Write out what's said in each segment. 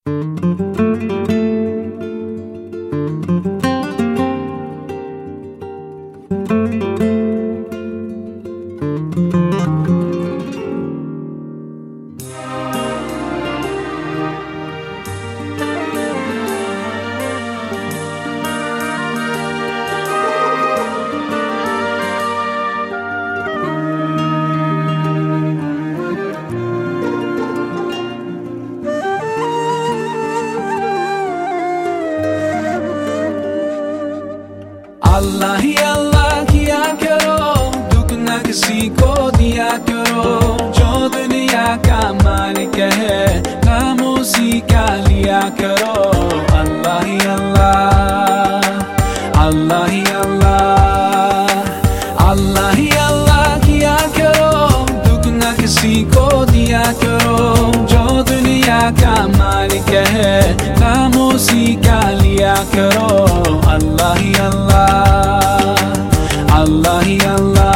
अल्लाह ही अल्लाह किया करो, दुख न किसी को दिया करो। जो दुनिया का मालिक है, नाम उसी का लिया करो। अल्लाह ही अल्लाह, अल्लाह ही अल्लाह, अल्लाह ही अल्लाह किया करो, दुख न किसी को दिया करो। जो दुनिया का मालिक है, नाम उसी का लिया करो। अल्लाह ही अल्लाह, अल्लाह ही अल्लाह।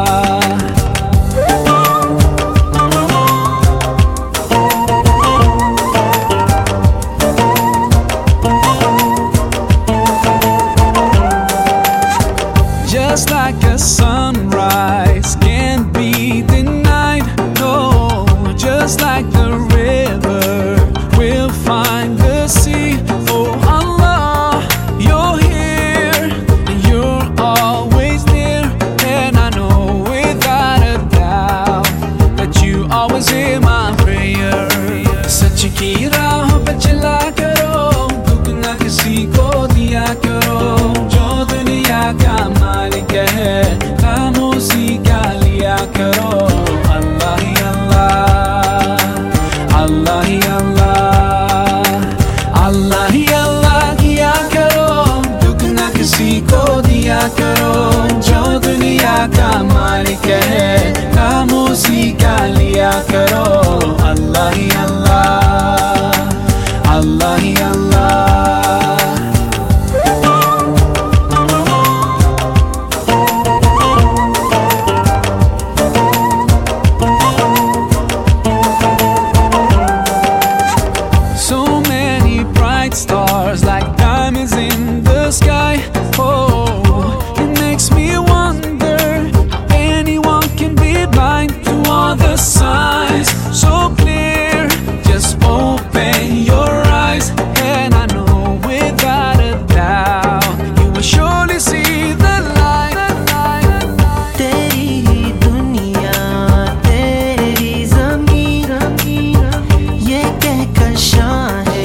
Just like a sunrise can't be denied, no. Just like the river will find the sea. Oh Allah, you're here, you're always there, and I know without a doubt that you always hear my prayer. सच की राह पे चला करो, दुख न किसी को दिया करो। जो दुनिया का मालिक है, नाम उसी का लिया करो। अल्लाह ही अल्लाह, अल्लाह ही अल्लाह, अल्लाह ही अल्लाह किया करो, दुख न किसी को दिया करो। जो दुनिया का मालिक है, नाम उसी का लिया करो। अल्लाह ही अल्लाह, अल्लाह ही अल्लाह। Stars like diamonds in the sky. Oh, it makes me wonder how anyone can be blind to all the signs so clear. Just open your eyes, and I know without a doubt you will surely see the light. तेरी दुनिया, तेरी ज़मीन, ये कहकर शान है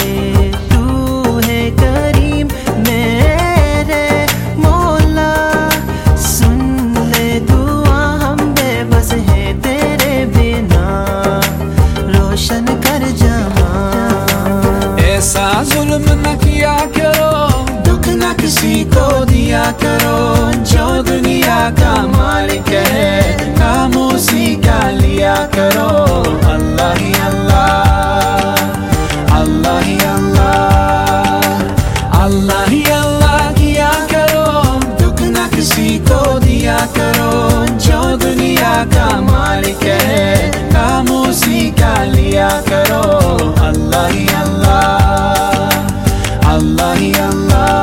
करीम मेरे मौला। सुन ले दुआ, हम बेबस है तेरे बिना, रोशन कर जहां। ऐसा जुल्म न किया करो, दुख न किसी को दिया करो। जो दुनिया का मालिक है, नाम उसी का लिया करो। अल्लाह ही अल्लाह, अल्लाह ही अल्लाह, अल्लाह ही अल्लाह किया करो, दुख न किसी को दिया करो। जो दुनिया का मालिक है, नाम उसी का लिया करो। अल्लाह ही अल्लाह, अल्लाह ही अल्लाह।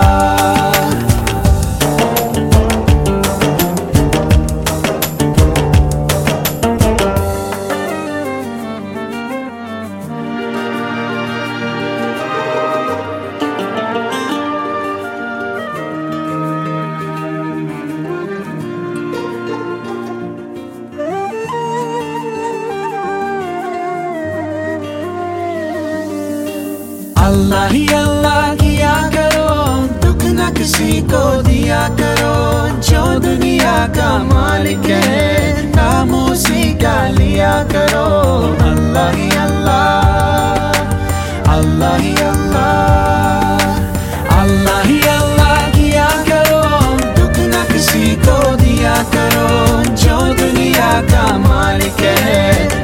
अल्लाह ही अल्लाह किया करो, दुख न किसी को दिया करो। जो दुनिया का मालिक है, नाम उसी का लिया करो। अल्लाह ही अल्लाह, अल्लाह ही अल्लाह, अल्लाह ही अल्लाह किया करो, दुख न किसी को दिया करो। जो दुनिया का मालिक है,